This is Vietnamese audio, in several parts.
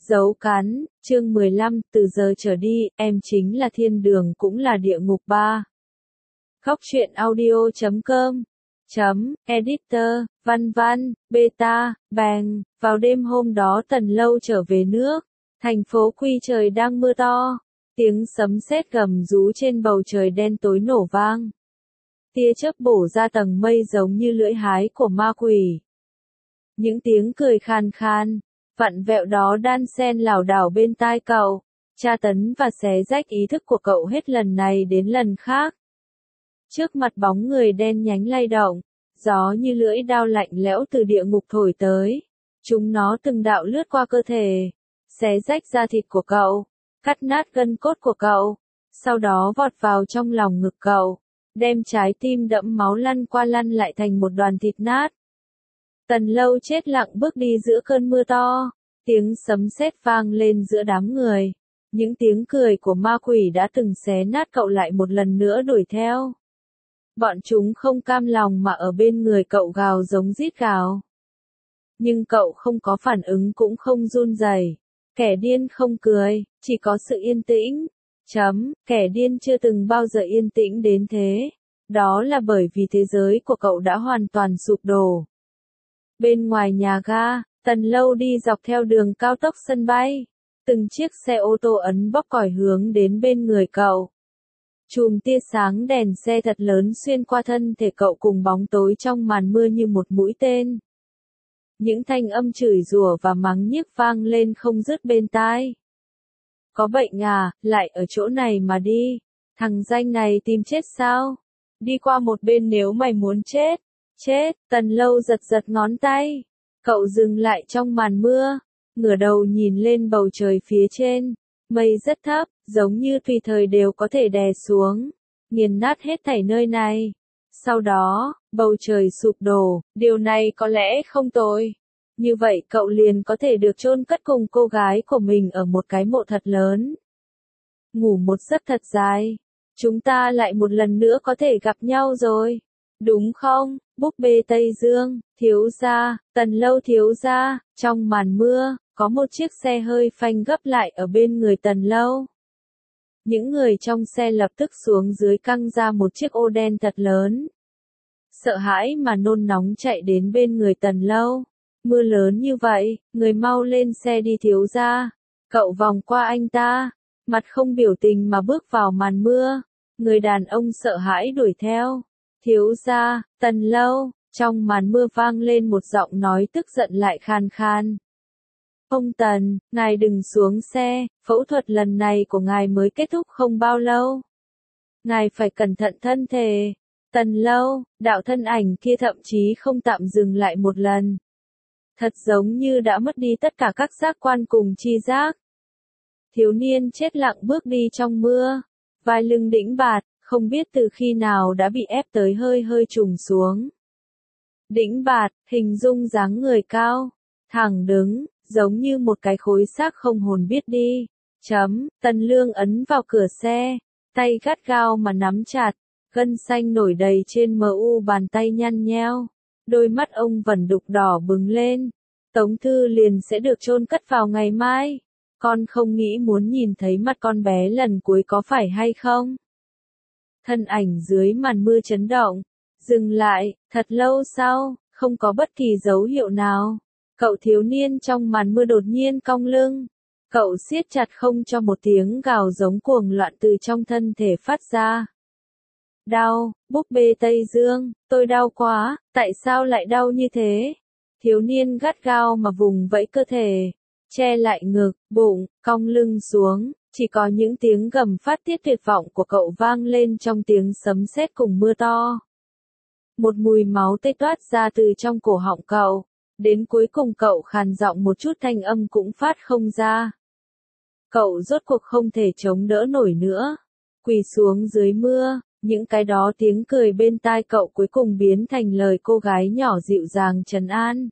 Dấu cắn, chương 15, từ giờ trở đi, em chính là thiên đường cũng là địa ngục ba. Khóc chuyện audio.com Editor, văn văn, beta, bang, vào đêm hôm đó Tần Lâu trở về nước, thành phố Quy trời đang mưa to, tiếng sấm sét gầm rú trên bầu trời đen tối nổ vang. Tia chớp bổ ra tầng mây giống như lưỡi hái của ma quỷ. Những tiếng cười khan khan, vặn vẹo đó đan xen lảo đảo bên tai cậu, tra tấn và xé rách ý thức của cậu hết lần này đến lần khác. Trước mặt bóng người đen nhánh lay động, gió như lưỡi dao lạnh lẽo từ địa ngục thổi tới. Chúng nó từng đạo lướt qua cơ thể, xé rách da thịt của cậu, cắt nát gân cốt của cậu, sau đó vọt vào trong lòng ngực cậu, đem trái tim đẫm máu lăn qua lăn lại thành một đoàn thịt nát. Tần Lâu chết lặng bước đi giữa cơn mưa to, tiếng sấm sét vang lên giữa đám người. Những tiếng cười của ma quỷ đã từng xé nát cậu lại một lần nữa đuổi theo. Bọn chúng không cam lòng mà ở bên người cậu gào giống rít gào. Nhưng cậu không có phản ứng cũng không run rẩy. Kẻ điên không cười, chỉ có sự yên tĩnh. Kẻ điên chưa từng bao giờ yên tĩnh đến thế. Đó là bởi vì thế giới của cậu đã hoàn toàn sụp đổ. Bên ngoài nhà ga, Tần Lâu đi dọc theo đường cao tốc sân bay. Từng chiếc xe ô tô ấn bóp còi hướng đến bên người cậu. Chùm tia sáng đèn xe thật lớn xuyên qua thân thể cậu cùng bóng tối trong màn mưa như một mũi tên. Những thanh âm chửi rủa và mắng nhiếc vang lên không dứt bên tai. Có bệnh à, lại ở chỗ này mà đi. Thằng danh này tìm chết sao? Đi qua một bên nếu mày muốn chết. Chết, Tần Lâu giật giật ngón tay. Cậu dừng lại trong màn mưa, ngửa đầu nhìn lên bầu trời phía trên. Mây rất thấp, giống như tùy thời đều có thể đè xuống, nghiền nát hết thảy nơi này. Sau đó, bầu trời sụp đổ, điều này có lẽ không tồi. Như vậy cậu liền có thể được chôn cất cùng cô gái của mình ở một cái mộ thật lớn. Ngủ một giấc thật dài. Chúng ta lại một lần nữa có thể gặp nhau rồi. Đúng không, búp bê Tây Dương, thiếu gia, Tần Lâu thiếu gia, trong màn mưa, có một chiếc xe hơi phanh gấp lại ở bên người Tần Lâu. Những người trong xe lập tức xuống dưới căng ra một chiếc ô đen thật lớn. Sợ hãi mà nôn nóng chạy đến bên người Tần Lâu. Mưa lớn như vậy, người mau lên xe đi thiếu gia. Cậu vòng qua anh ta, mặt không biểu tình mà bước vào màn mưa. Người đàn ông sợ hãi đuổi theo. Thiếu gia, Tần Lâu, trong màn mưa vang lên một giọng nói tức giận lại khan khan. Ông Tần, ngài đừng xuống xe, phẫu thuật lần này của ngài mới kết thúc không bao lâu. Ngài phải cẩn thận thân thể. Tần Lâu, đạo thân ảnh kia thậm chí không tạm dừng lại một lần. Thật giống như đã mất đi tất cả các giác quan cùng tri giác. Thiếu niên chết lặng bước đi trong mưa, vai lưng đĩnh bạt, không biết từ khi nào đã bị ép tới hơi hơi trùng xuống. Đĩnh bạt, hình dung dáng người cao, thẳng đứng, giống như một cái khối xác không hồn biết đi. Tần Lương ấn vào cửa xe, tay gắt gao mà nắm chặt, gân xanh nổi đầy trên mu bàn tay nhăn nheo. Đôi mắt ông vẫn đục đỏ bừng lên. Tống Thư liền sẽ được chôn cất vào ngày mai. Con không nghĩ muốn nhìn thấy mặt con bé lần cuối có phải hay không? Thân ảnh dưới màn mưa chấn động, dừng lại, thật lâu sau, không có bất kỳ dấu hiệu nào. Cậu thiếu niên trong màn mưa đột nhiên cong lưng. Cậu siết chặt không cho một tiếng gào giống cuồng loạn từ trong thân thể phát ra. Đau, búp bê Tây Dương, tôi đau quá, tại sao lại đau như thế? Thiếu niên gắt gao mà vùng vẫy cơ thể, che lại ngực, bụng, cong lưng xuống. Chỉ có những tiếng gầm phát tiết tuyệt vọng của cậu vang lên trong tiếng sấm sét cùng mưa to. Một mùi máu tươi toát ra từ trong cổ họng cậu. Đến cuối cùng cậu khàn giọng một chút thanh âm cũng phát không ra. Cậu rốt cuộc không thể chống đỡ nổi nữa. Quỳ xuống dưới mưa, những cái đó tiếng cười bên tai cậu cuối cùng biến thành lời cô gái nhỏ dịu dàng trấn an.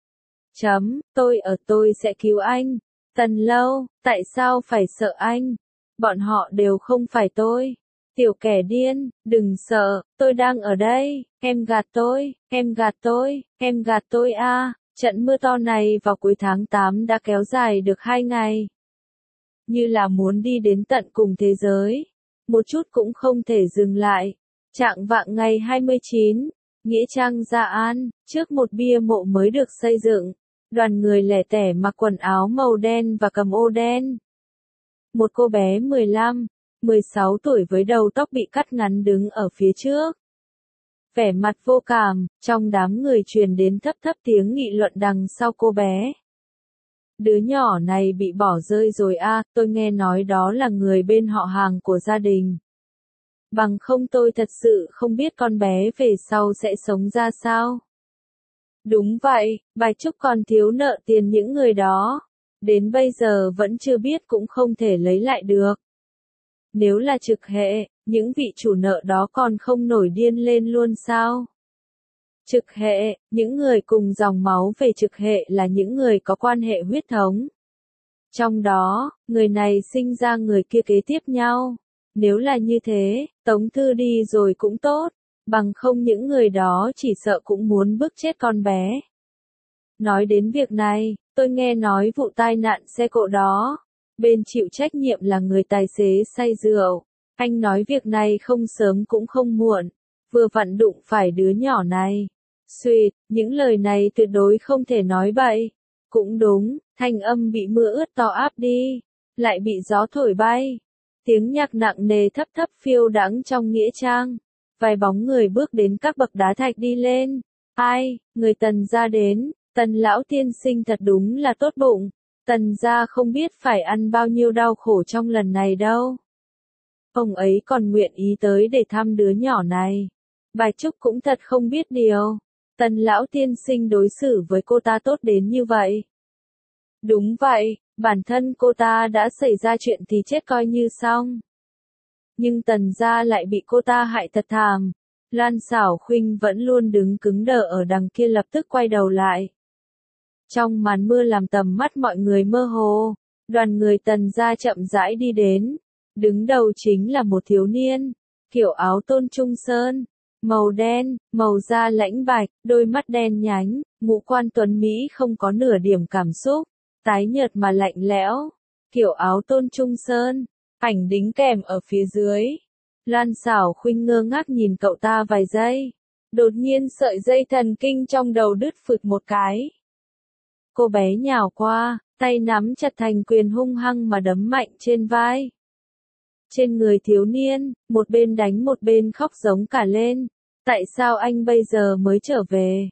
Tôi sẽ cứu anh. Tần Lâu, tại sao phải sợ anh? Bọn họ đều không phải tôi. Tiểu kẻ điên, đừng sợ, tôi đang ở đây, em gạt tôi, em gạt tôi, em gạt tôi à. Trận mưa to này vào cuối tháng 8 đã kéo dài được 2 ngày. Như là muốn đi đến tận cùng thế giới. Một chút cũng không thể dừng lại. Chạng vạng ngày 29, Nghĩa Trang Gia An, trước một bia mộ mới được xây dựng. Đoàn người lẻ tẻ mặc quần áo màu đen và cầm ô đen. Một cô bé 15, 16 tuổi với đầu tóc bị cắt ngắn đứng ở phía trước. Vẻ mặt vô cảm, trong đám người truyền đến thấp thấp tiếng nghị luận đằng sau cô bé. Đứa nhỏ này bị bỏ rơi rồi à, tôi nghe nói đó là người bên họ hàng của gia đình. Bằng không tôi thật sự không biết con bé về sau sẽ sống ra sao. Đúng vậy, Bạch Trúc còn thiếu nợ tiền những người đó. Đến bây giờ vẫn chưa biết cũng không thể lấy lại được. Nếu là trực hệ, những vị chủ nợ đó còn không nổi điên lên luôn sao? Trực hệ, những người cùng dòng máu về trực hệ là những người có quan hệ huyết thống. Trong đó, người này sinh ra người kia kế tiếp nhau. Nếu là như thế, Tống Thư đi rồi cũng tốt, bằng không những người đó chỉ sợ cũng muốn bức chết con bé. Nói đến việc này, tôi nghe nói vụ tai nạn xe cộ đó. Bên chịu trách nhiệm là người tài xế say rượu. Anh nói việc này không sớm cũng không muộn. Vừa vặn đụng phải đứa nhỏ này. Xuyệt, những lời này tuyệt đối không thể nói bậy. Cũng đúng, thanh âm bị mưa ướt to áp đi. Lại bị gió thổi bay. Tiếng nhạc nặng nề thấp thấp phiêu đãng trong nghĩa trang. Vài bóng người bước đến các bậc đá thạch đi lên. Ai, người Tần gia đến. Tần lão tiên sinh thật đúng là tốt bụng. Tần gia không biết phải ăn bao nhiêu đau khổ trong lần này đâu. Ông ấy còn nguyện ý tới để thăm đứa nhỏ này. Bạch Trúc cũng thật không biết điều. Tần lão tiên sinh đối xử với cô ta tốt đến như vậy. Đúng vậy, bản thân cô ta đã xảy ra chuyện thì chết coi như xong. Nhưng Tần gia lại bị cô ta hại thật thảm. Lan Xảo Khuynh vẫn luôn đứng cứng đờ ở đằng kia lập tức quay đầu lại. Trong màn mưa làm tầm mắt mọi người mơ hồ, đoàn người Tần gia chậm rãi đi đến. Đứng đầu chính là một thiếu niên, kiểu áo tôn trung sơn, màu đen, màu da lãnh bạch, đôi mắt đen nhánh, ngũ quan tuấn Mỹ không có nửa điểm cảm xúc, tái nhợt mà lạnh lẽo, kiểu áo tôn trung sơn, ảnh đính kèm ở phía dưới. Lan Xảo Khuynh ngơ ngác nhìn cậu ta vài giây, đột nhiên sợi dây thần kinh trong đầu đứt phực một cái. Cô bé nhào qua, tay nắm chặt thành quyền hung hăng mà đấm mạnh trên vai. Trên người thiếu niên, một bên đánh một bên khóc giống cả lên. Tại sao anh bây giờ mới trở về?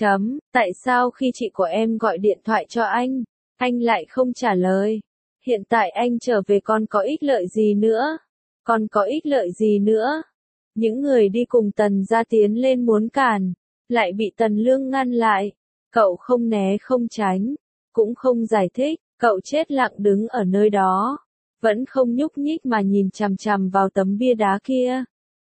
Tại sao khi chị của em gọi điện thoại cho anh lại không trả lời? Hiện tại anh trở về còn có ích lợi gì nữa? Còn có ích lợi gì nữa? Những người đi cùng Tần gia tiến lên muốn cản, lại bị Tần Lương ngăn lại. Cậu không né không tránh, cũng không giải thích, cậu chết lặng đứng ở nơi đó. Vẫn không nhúc nhích mà nhìn chằm chằm vào tấm bia đá kia.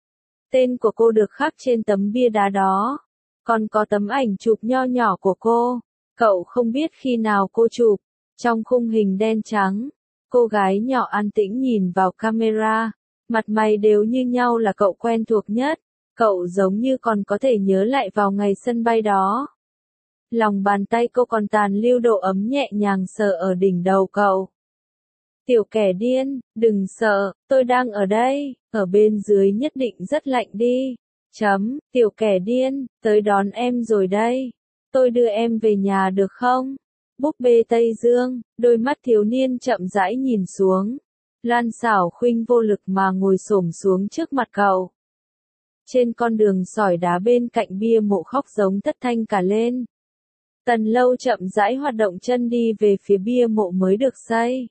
Tên của cô được khắc trên tấm bia đá đó. Còn có tấm ảnh chụp nho nhỏ của cô. Cậu không biết khi nào cô chụp. Trong khung hình đen trắng, cô gái nhỏ an tĩnh nhìn vào camera. Mặt mày đều như nhau là cậu quen thuộc nhất. Cậu giống như còn có thể nhớ lại vào ngày sân bay đó. Lòng bàn tay cô còn tàn lưu độ ấm nhẹ nhàng sờ ở đỉnh đầu cậu. Tiểu kẻ điên, đừng sợ, tôi đang ở đây, ở bên dưới nhất định rất lạnh đi. Tiểu kẻ điên, tới đón em rồi đây. Tôi đưa em về nhà được không? Búp bê Tây Dương, đôi mắt thiếu niên chậm rãi nhìn xuống. Lan Xảo Khuynh vô lực mà ngồi xổm xuống trước mặt cậu. Trên con đường sỏi đá bên cạnh bia mộ khóc giống thất thanh cả lên. Tần Lâu chậm rãi hoạt động chân đi về phía bia mộ mới được xây.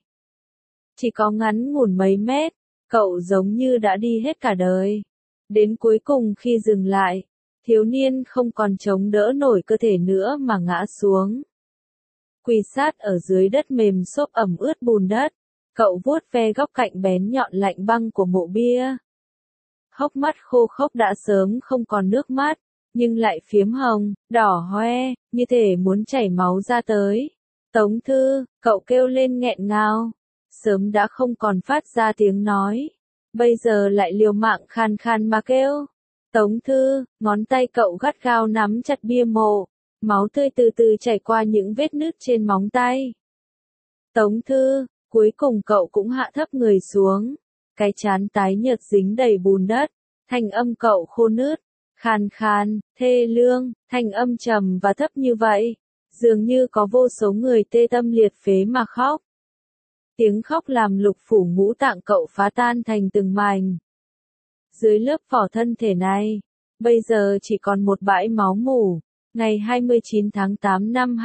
Chỉ có ngắn ngủn mấy mét, cậu giống như đã đi hết cả đời. Đến cuối cùng khi dừng lại, thiếu niên không còn chống đỡ nổi cơ thể nữa mà ngã xuống. Quỳ sát ở dưới đất mềm xốp ẩm ướt bùn đất, cậu vuốt ve góc cạnh bén nhọn lạnh băng của mộ bia. Hốc mắt khô khốc đã sớm không còn nước mắt, nhưng lại phiếm hồng, đỏ hoe, như thể muốn chảy máu ra tới. Tống Thư, cậu kêu lên nghẹn ngào. Sớm đã không còn phát ra tiếng nói. Bây giờ lại liều mạng khan khan mà kêu. Tống Thư, ngón tay cậu gắt gao nắm chặt bia mộ. máu tươi từ từ chảy qua những vết nứt trên móng tay. Tống Thư, cuối cùng cậu cũng hạ thấp người xuống, cái trán tái nhợt dính đầy bùn đất, thanh âm cậu khô nứt, khàn khàn, thê lương, thanh âm trầm và thấp như vậy, dường như có vô số người tê tâm liệt phế mà khóc. Tiếng khóc làm lục phủ ngũ tạng cậu phá tan thành từng mảnh. Dưới lớp vỏ thân thể này, bây giờ chỉ còn một bãi máu mủ. Ngày 29 tháng 8 năm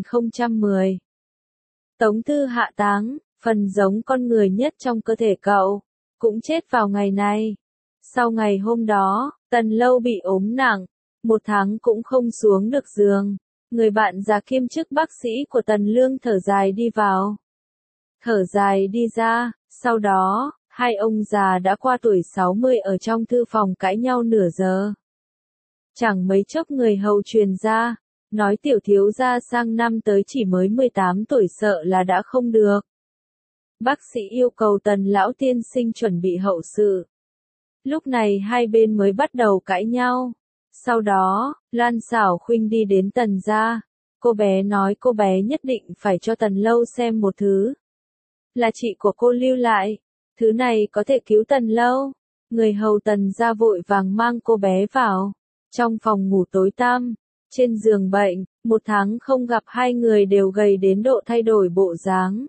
2010. Tống Thư hạ táng, phần giống con người nhất trong cơ thể cậu, cũng chết vào ngày này. Sau ngày hôm đó, Tần Lâu bị ốm nặng, 1 tháng cũng không xuống được giường. Người bạn già kiêm chức bác sĩ của Tần Lương thở dài đi vào. Thở dài đi ra, sau đó, hai ông già đã qua tuổi 60 ở trong thư phòng cãi nhau nửa giờ. Chẳng mấy chốc người hầu truyền ra, nói tiểu thiếu gia sang năm tới chỉ mới 18 tuổi sợ là đã không được. Bác sĩ yêu cầu Tần lão tiên sinh chuẩn bị hậu sự. Lúc này hai bên mới bắt đầu cãi nhau. Sau đó, Lan Xảo Khuynh đi đến Tần gia. Cô bé nói cô bé nhất định phải cho Tần Lâu xem một thứ. Là chị của cô lưu lại. Thứ này có thể cứu Tần Lâu. Người hầu Tần gia vội vàng mang cô bé vào. Trong phòng ngủ tối tăm, trên giường bệnh, 1 tháng không gặp hai người đều gầy đến độ thay đổi bộ dáng.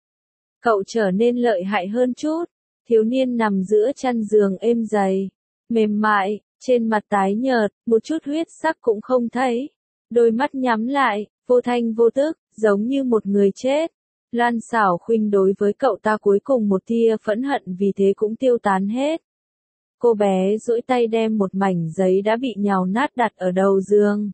Cậu trở nên lợi hại hơn chút, thiếu niên nằm giữa chăn giường êm dày, mềm mại, trên mặt tái nhợt, một chút huyết sắc cũng không thấy. Đôi mắt nhắm lại, vô thanh vô tức, giống như một người chết. Lan Xảo Khuynh đối với cậu ta cuối cùng một tia phẫn hận vì thế cũng tiêu tán hết. Cô bé duỗi tay đem một mảnh giấy đã bị nhào nát đặt ở đầu giường.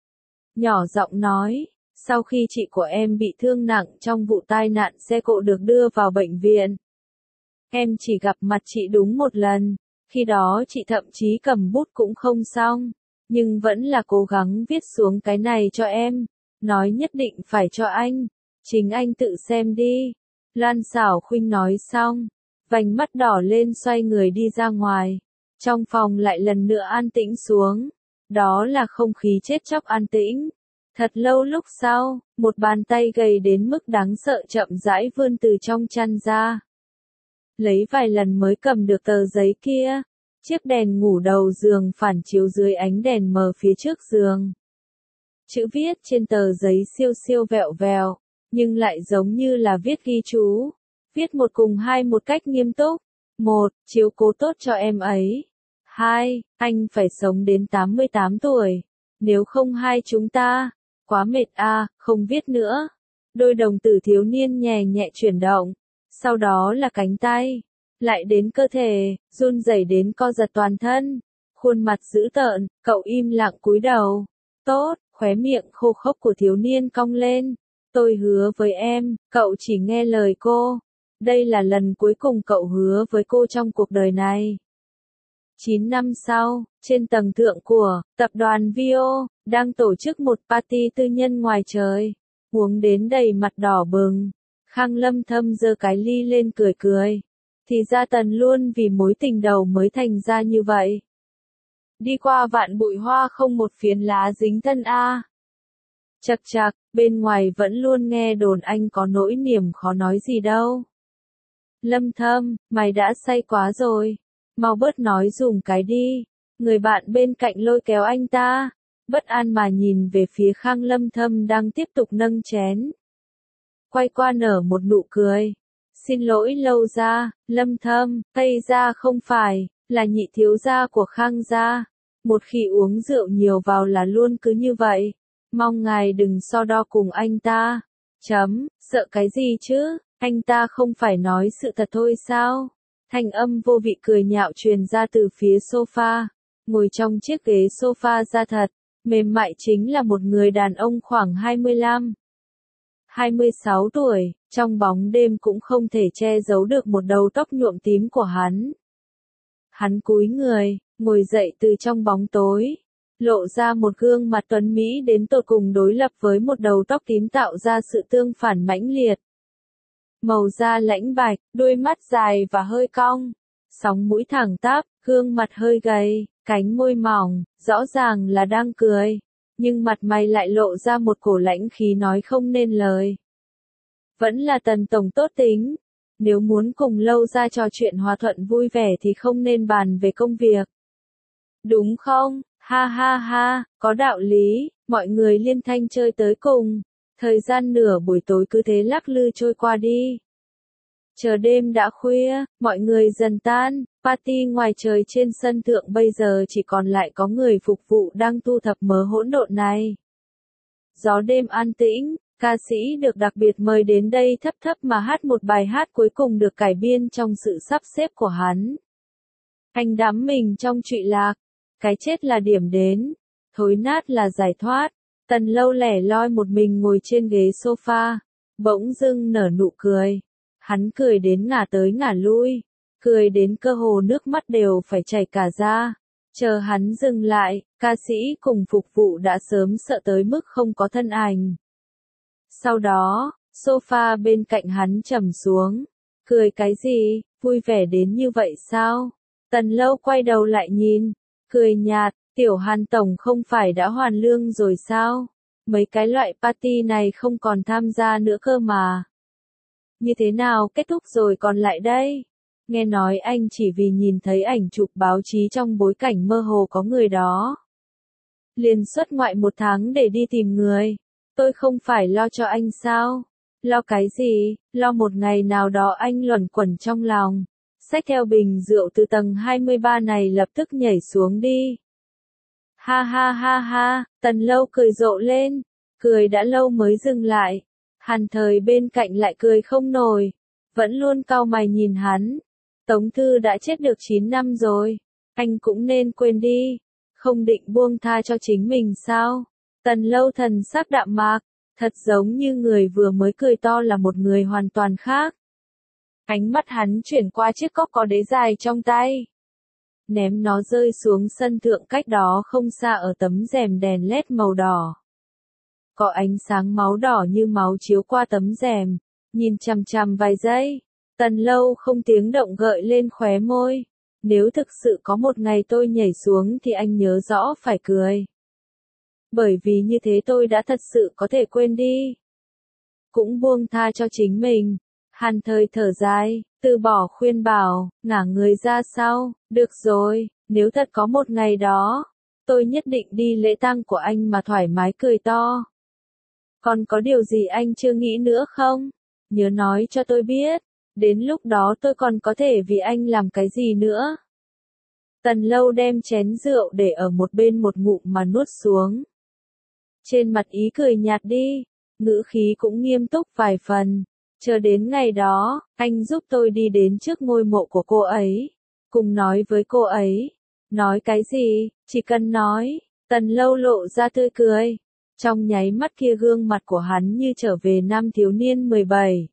Nhỏ giọng nói, sau khi chị của em bị thương nặng trong vụ tai nạn xe cộ được đưa vào bệnh viện. Em chỉ gặp mặt chị đúng 1 lần, khi đó chị thậm chí cầm bút cũng không xong, nhưng vẫn là cố gắng viết xuống cái này cho em, nói nhất định phải cho anh, chính anh tự xem đi. Lan Xảo Khuynh nói xong, vành mắt đỏ lên xoay người đi ra ngoài. Trong phòng lại lần nữa an tĩnh xuống. Đó là không khí chết chóc an tĩnh. Thật lâu lúc sau, một bàn tay gầy đến mức đáng sợ chậm rãi vươn từ trong chăn ra. Lấy vài lần mới cầm được tờ giấy kia. Chiếc đèn ngủ đầu giường phản chiếu dưới ánh đèn mờ phía trước giường. Chữ viết trên tờ giấy siêu siêu vẹo vẹo, nhưng lại giống như là viết ghi chú. Viết 1 cùng 2 một cách nghiêm túc. 1. Chiếu cố tốt cho em ấy. 2. Anh phải sống đến 88 tuổi. Nếu không hai chúng ta. Quá mệt à, không viết nữa. Đôi đồng tử thiếu niên nhẹ nhẹ chuyển động. Sau đó là cánh tay. Lại đến cơ thể, run rẩy đến co giật toàn thân. Khuôn mặt dữ tợn, cậu im lặng cúi đầu. Tốt, khóe miệng khô khốc của thiếu niên cong lên. Tôi hứa với em, cậu chỉ nghe lời cô. Đây là lần cuối cùng cậu hứa với cô trong cuộc đời này. 9 năm sau, trên tầng thượng của tập đoàn Vio, đang tổ chức một party tư nhân ngoài trời. Uống đến đầy mặt đỏ bừng. Khang Lâm Thâm giơ cái ly lên cười cười. Thì ra Tần luôn vì mối tình đầu mới thành ra như vậy. Đi qua vạn bụi hoa không một phiến lá dính thân a. Chậc chậc, bên ngoài vẫn luôn nghe đồn anh có nỗi niềm khó nói gì đâu. Lâm Thâm, mày đã say quá rồi. Mau bớt nói dùm cái đi. Người bạn bên cạnh lôi kéo anh ta. Bất an mà nhìn về phía Khang Lâm Thâm đang tiếp tục nâng chén. Quay qua nở một nụ cười. Xin lỗi Lâu gia, Lâm Thâm, Tây gia không phải, là nhị thiếu gia của Khang gia. Một khi uống rượu nhiều vào là luôn cứ như vậy. Mong ngài đừng so đo cùng anh ta. Sợ cái gì chứ, anh ta không phải nói sự thật thôi sao? Thanh âm vô vị cười nhạo truyền ra từ phía sofa. Ngồi trong chiếc ghế sofa da thật, mềm mại chính là một người đàn ông khoảng 25, 26 tuổi, trong bóng đêm cũng không thể che giấu được một đầu tóc nhuộm tím của hắn. Hắn cúi người, ngồi dậy từ trong bóng tối, lộ ra một gương mặt tuấn mỹ đến tột cùng đối lập với một đầu tóc tím tạo ra sự tương phản mãnh liệt. Màu da lãnh bạch, đôi mắt dài và hơi cong, sóng mũi thẳng tắp, gương mặt hơi gầy, cánh môi mỏng, rõ ràng là đang cười. nhưng mặt mày lại lộ ra một cổ lãnh khí nói không nên lời. Vẫn là Tần tổng tốt tính, nếu muốn cùng Lâu Gia trò chuyện hòa thuận vui vẻ thì không nên bàn về công việc. Đúng không? Ha ha ha, có đạo lý, mọi người liên thanh chơi tới cùng. Thời gian nửa buổi tối cứ thế lắc lư trôi qua đi. Chờ đêm đã khuya, mọi người dần tan, party ngoài trời trên sân thượng bây giờ chỉ còn lại có người phục vụ đang thu thập mớ hỗn độn này. Gió đêm an tĩnh, ca sĩ được đặc biệt mời đến đây thấp thấp mà hát một bài hát cuối cùng được cải biên trong sự sắp xếp của hắn. Anh đắm mình trong trụy lạc, cái chết là điểm đến, thối nát là giải thoát. Tần Lâu lẻ loi một mình ngồi trên ghế sofa, bỗng dưng nở nụ cười. Hắn cười đến ngả tới ngả lui, cười đến cơ hồ nước mắt đều phải chảy cả ra. Chờ hắn dừng lại, ca sĩ cùng phục vụ đã sớm sợ tới mức không có thân ảnh. Sau đó, sofa bên cạnh hắn trầm xuống. Cười cái gì, vui vẻ đến như vậy sao? Tần Lâu quay đầu lại nhìn, cười nhạt, Tiểu Hàn tổng không phải đã hoàn lương rồi sao? Mấy cái loại party này không còn tham gia nữa cơ mà. Như thế nào kết thúc rồi còn lại đây? Nghe nói anh chỉ vì nhìn thấy ảnh chụp báo chí trong bối cảnh mơ hồ có người đó. Liền xuất ngoại 1 tháng để đi tìm người. Tôi không phải lo cho anh sao? Lo cái gì? Lo một ngày nào đó anh luẩn quẩn trong lòng. Xách theo bình rượu từ tầng 23 này lập tức nhảy xuống đi. Ha ha ha ha, Tần Lâu cười rộ lên. Cười đã lâu mới dừng lại. Hàn Thời bên cạnh lại cười không nổi. Vẫn luôn cau mày nhìn hắn. Tống Thư đã chết được 9 năm rồi. Anh cũng nên quên đi. Không định buông tha cho chính mình sao? Tần Lâu thần sắc đạm mạc. Thật giống như người vừa mới cười to là một người hoàn toàn khác. Ánh mắt hắn chuyển qua chiếc cốc có đế dài trong tay. Ném nó rơi xuống sân thượng cách đó không xa ở tấm rèm đèn led màu đỏ. Có ánh sáng máu đỏ như máu chiếu qua tấm rèm, nhìn chằm chằm vài giây. Tần Lâu không tiếng động gợi lên khóe môi. Nếu thực sự có một ngày tôi nhảy xuống thì anh nhớ rõ phải cười. Bởi vì như thế tôi đã thật sự có thể quên đi. Cũng buông tha cho chính mình. Hàn Thời thở dài, từ bỏ khuyên bảo, ngả người ra sau. Được rồi, nếu thật có một ngày đó, tôi nhất định đi lễ tang của anh mà thoải mái cười to. Còn có điều gì anh chưa nghĩ nữa không? Nhớ nói cho tôi biết. Đến lúc đó tôi còn có thể vì anh làm cái gì nữa? Tần Lâu đem chén rượu để ở một bên một ngụm mà nuốt xuống. Trên mặt ý cười nhạt đi, ngữ khí cũng nghiêm túc vài phần. Chờ đến ngày đó, anh giúp tôi đi đến trước ngôi mộ của cô ấy. Cùng nói với cô ấy. Nói cái gì, chỉ cần nói. Tần Lâu lộ ra tươi cười. Trong nháy mắt kia gương mặt của hắn như trở về năm thiếu niên 17.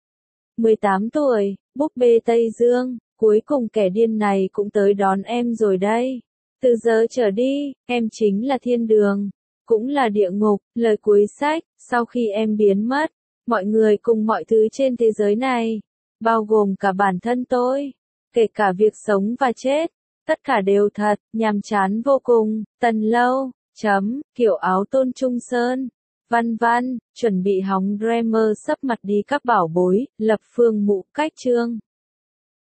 18 tuổi, búp bê Tây Dương, cuối cùng kẻ điên này cũng tới đón em rồi đây. Từ giờ trở đi, em chính là thiên đường, cũng là địa ngục, lời cuối sách, sau khi em biến mất, mọi người cùng mọi thứ trên thế giới này, bao gồm cả bản thân tôi, kể cả việc sống và chết, tất cả đều thật, nhàm chán vô cùng. Tần Lâu, kiểu áo tôn trung sơn. Văn văn, chuẩn bị hóng Dreamer sắp mặt đi các bảo bối, lập phương mụ cách chương.